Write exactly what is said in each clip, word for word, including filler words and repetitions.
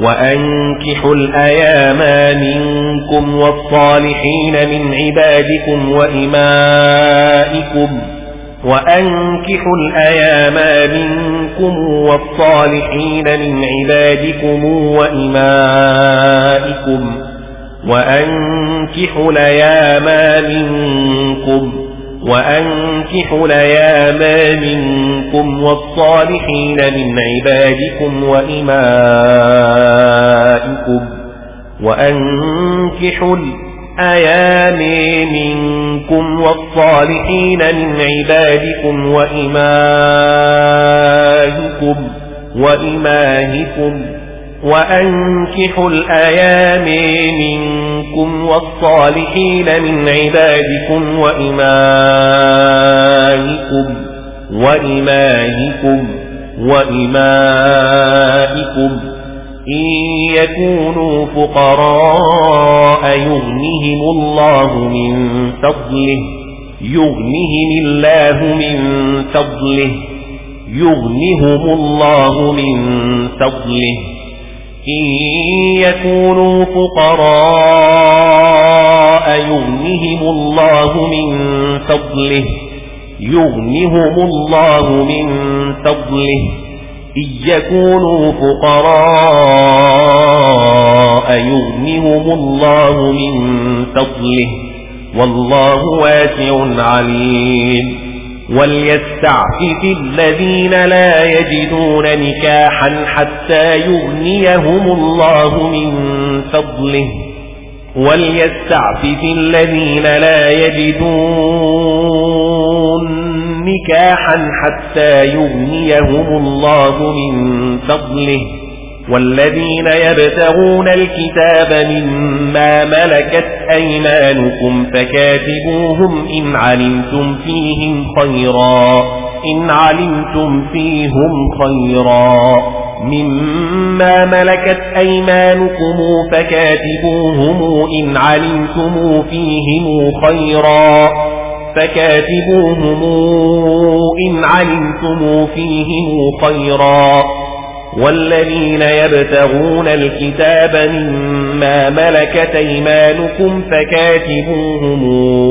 وأنكحوا الأيام منكم والصالحين من عبادكم وإمائكم وأنكحوا الأيام منكم والصالحين من عبادكم وإمائكم وأنكحوا الأيام منكم وأنكحوا الأيام منكم والصالحين من عبادكم وإمائكم وأنكحوا الأيام منكم والصالحين من عبادكم وإمائكم وإمائكم وأنكحوا الأيام منكم والصالحين من عبادكم وإمائكم وإمائكم وإمائكم إن يكونوا فقراء يغنهم الله من فضله يغنهم الله من فضله يغنهم الله من فضله إن يكونوا فقراء يغنهم الله من فضله يغنهم الله من فضله إن يكونوا فقراء يغنهم الله من فضله والله واسع عليم وليستعفف الذين لا يجدون نكاحا حتى يغنيهم الله من فضله وليستعفف الذين لا يجدون نكاحا حتى يغنيهم الله من فضله والذين يبتغون الكتاب مما ملكت أيمانكم فكاتبوهم إن علمتم فيهم خيرا إن علمتم فيهم خيرا مما ملكت أيمانكم فكاتبوهم إن علمتم فيهم خيرا فكاتبوهم إن علمتم فيهم خيرا والذين يبتغون الكتاب مما ملكت أيمانكم فكاتبوهم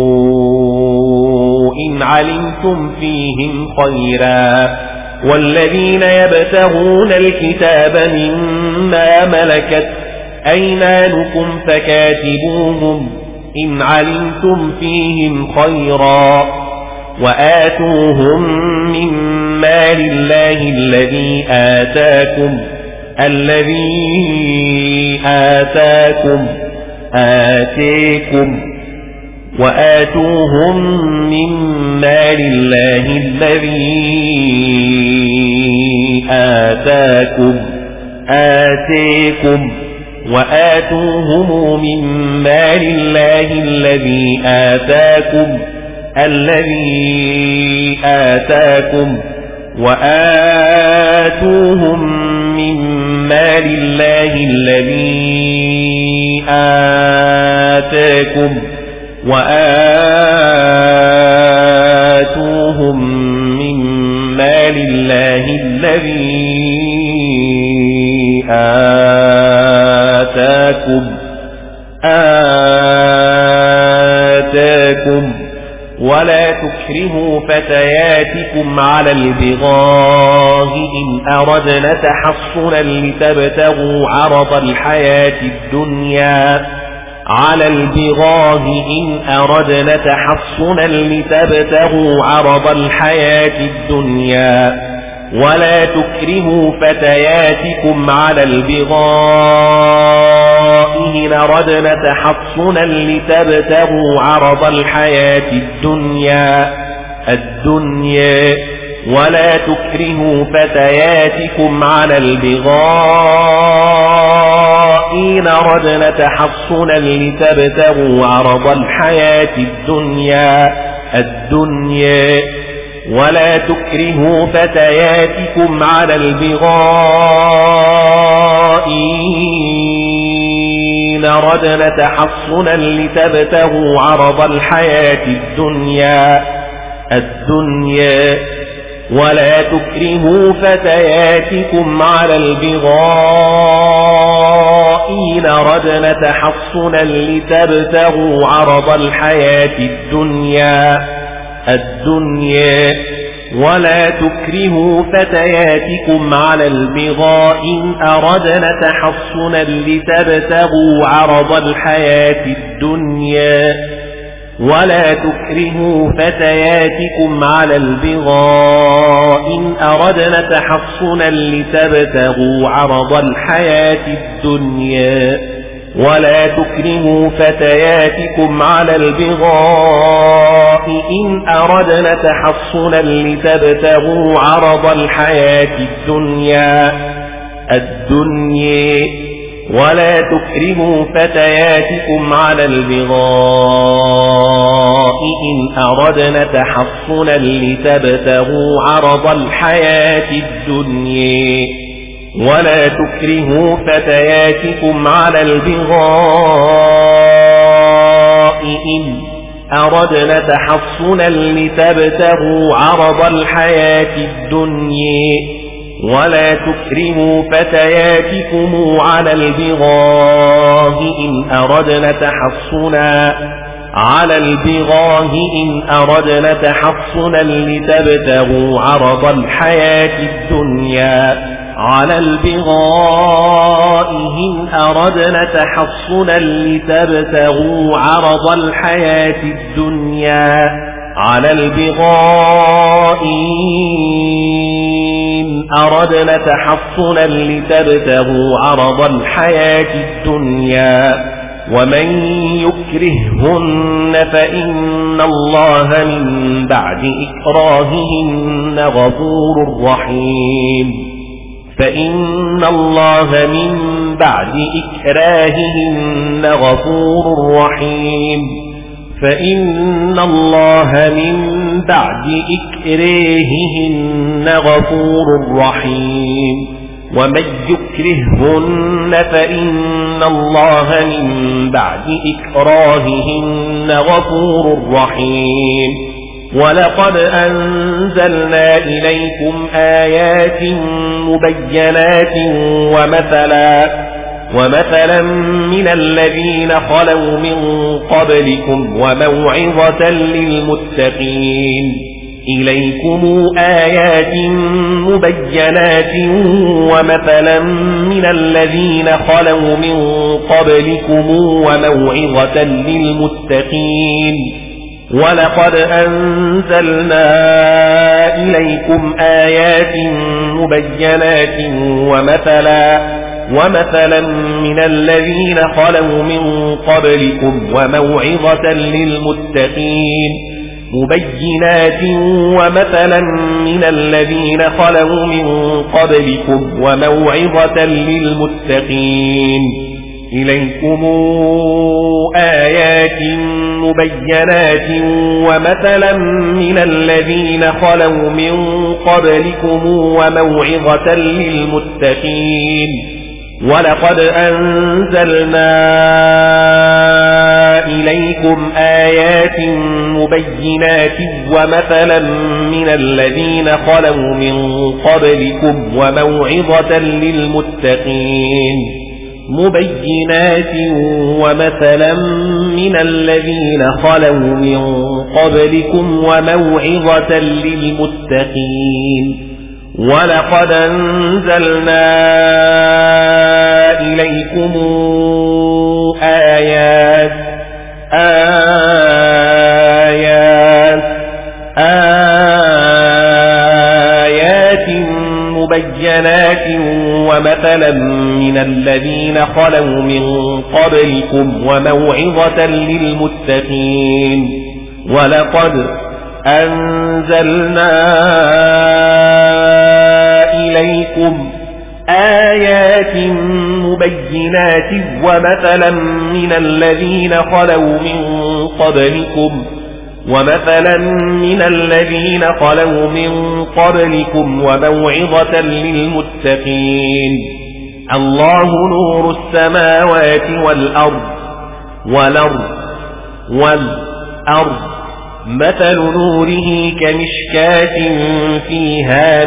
إن علمتم فيهم خيرا والذين يبتغون الكتاب مما ملكت أيمانكم فكاتبوهم إن علمتم فيهم خيرا وآتوهم من مال الله الذي آتاكم الذي آتاكم آتيكم وآتوهم من مال الله الذي آتاكم آتيكم وآتوهم من مال الله الذي آتاكم الذي آتاكم وآتوهم من مال الله الذي آتاكم وآتوهم من مال الله الذي آتاكم آتاكم ولا تكرهوا فتياتكم على البغاء إن أردنا تحصنا لتبتغوا عرض الحياة الدنيا على البغاء إن أردنا تحصنا لتبتغوا عرض الحياة الدنيا ولا تكرهوا فتياتكم على البغاء إن أردنا تحصنا لتبتغوا عرض الحياة الدنيا الدنيا ولا تكرهوا فتياتكم على البغاء إن أردنا تحصنا لتبتغوا عرض الحياة الدنيا الدنيا ولا تكرهوا فتياتكم على البغاء إن أردنا تحصنا لتبتغوا عرض الحياة الدنيا الدنيا ولا تكرهوا فتياتكم على البغاء أردنا تحصنا لتبتغوا عرض الحياة الدنيا الدنيا ولا تكرهوا فتياتكم على البغاء إن أردنا تحصنا لتبتغوا عرض الحياة الدنيا ولا تكرهوا فتياتكم على البغاء إن أردنا تحصنا لتبتغوا عرض الحياة الدنيا ولا تكرهوا فتياتكم على البغاء إن أردنا تحصنا لتبتغوا عرض الحياة الدنيا الدنيا ولا تكرهوا فتياتكم على البغاء إن أردنا تحصنا لتبتغوا عرض الحياة الدنيا ولا تكرهوا فتياتكم على البغاء إن أردنا تحصنا لتبتغوا عرض الحياة الدنيا ولا تكرهوا فتياتكم على البغاء إن أردنا تحصنا على البغاء إن أردنا تحصنا لتبتغوا عرض الحياة الدنيا على البغاء إن أردنا تحصنا لتبتغوا عرض الحياة الدنيا على البغاء إن أردنا تحصنا لتبتغوا عرض الحياة الدنيا ومن يكرههن فإن الله من بعد إكراههن غفور رحيم فإن الله من بعد إكراههن غفور رحيم فإن الله من بعد إكراههن غفور رحيم ومن يكرههن فإن الله من بعد إكراههن غفور رحيم ولقد أنزلنا إليكم آيات مبينات ومثلا ومثلا من الذين خلوا من قبلكم وموعظة للمتقين إليكم آيات مبينات ومثلا من الذين خلوا من قبلكم وموعظة للمتقين ولقد أنزلنا إليكم آيات مبينات ومثلا ومثلا من الذين خلوا من قبلكم وموعظة للمتقين مبينات ومثلا من الذين خلوا من قبلكم وموعظة للمتقين إليكم آيات مبينات ومثلا من الذين خلوا من قبلكم وموعظة للمتقين ولقد أنزلنا إليكم آيات مبينات ومثلا من الذين خلوا من قبلكم وموعظة للمتقين مبينات ومثلا من الذين خلوا من قبلكم وموعظة للمتقين ولقد أنزلنا إليكم آيات آيات آيات مبينات ومثلا من الذين خلوا من قبلكم وموعظة للمتقين ولقد أنزلنا إليكم آيات مبينات ومثلا من الذين خلوا من قبلكم ومثلا من الذين خلوا من قبلكم وموعظة للمتقين الله نور السماوات والأرض والأرض والأرض مثل نوره كمشكاة فيها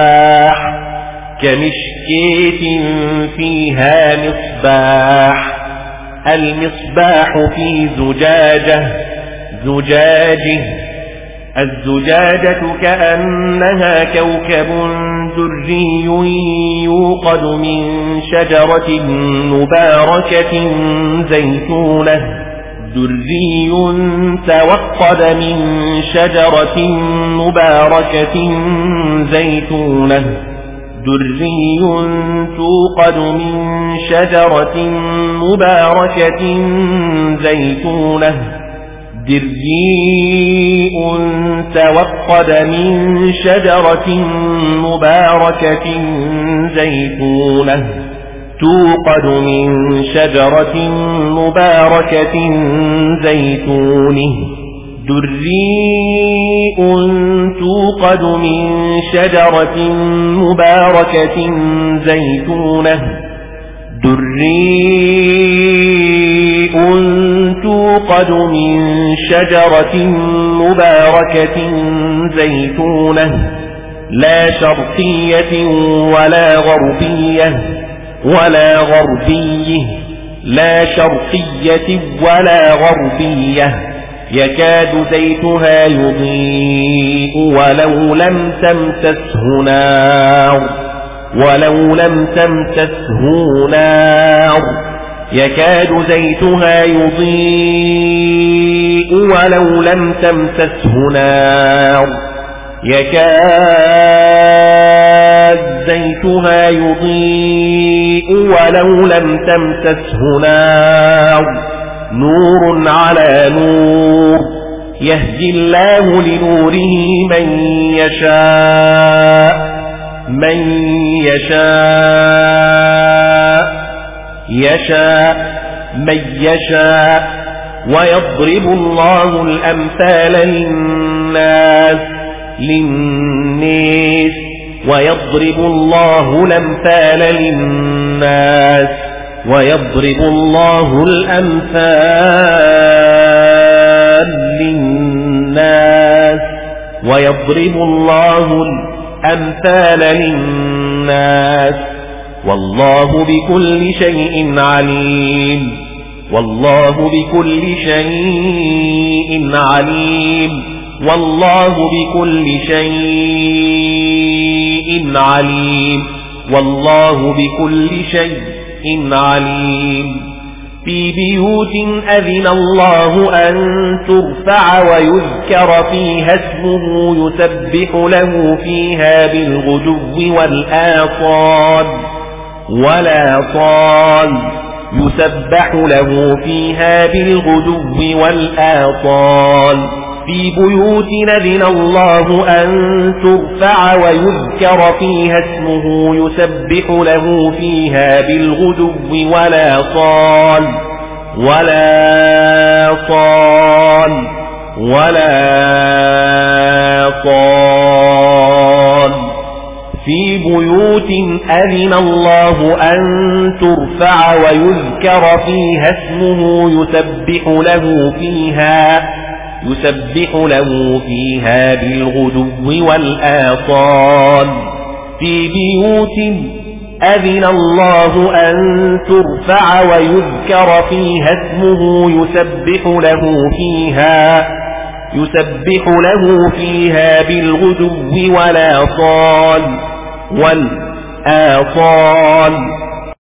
مصباح كمشكاة فيها مصباح المصباح في زجاجة زجاجه الزجاجة كأنها كوكب دري يوقد من شجرة مباركة زيتونة دري توقد من شجرة مباركة زيتونة دري توقد من شجرة مباركة زيتونة دري توقد من شجرة مباركة زيتونة توقد من شجرة مباركة زيتونه دري توقد من شجرة مباركة زيتونة دري توقد من شجرة مباركة زيتونة لا شرقية ولا غربية ولا غربية لا شرقية ولا غربية يكاد زيتها يضيء ولو لم تمسسه نار ولو لم تمسسه نار يكاد زيتها يضيء ولو لم تمسسه نار يكاد زيتها يضيء ولو لم تمسسه نار نور على نور يهدي الله لنوره من يشاء من يشاء يشاء من يشاء ويضرب الله الأمثال للناس للناس ويضرب الله الأمثال للناس ويضرب الله الأمثال للناس ويضرب الله الأمثال للناس والله بكل شيء عليم والله بكل شيء عليم والله بكل شيء عليم والله بكل شيء عليم في بيوت أذن الله أن ترفع ويذكر فيها اسمه يسبح له فيها بالغدو والآصال والآصال يسبح له فيها بالغدو والآصال في بيوت أذن الله أن ترفع ويذكر فيها اسمه يسبح له فيها بالغدو والآصال والآصال والآصال في بيوت أذن الله أن ترفع ويذكر فيها اسمه يسبح له فيها يسبح له فيها بالغدو والآصال في بيوت أذن الله أن ترفع ويذكر فيها اسمه يسبح له فيها يسبح له فيها بالغدو والآصال والآصال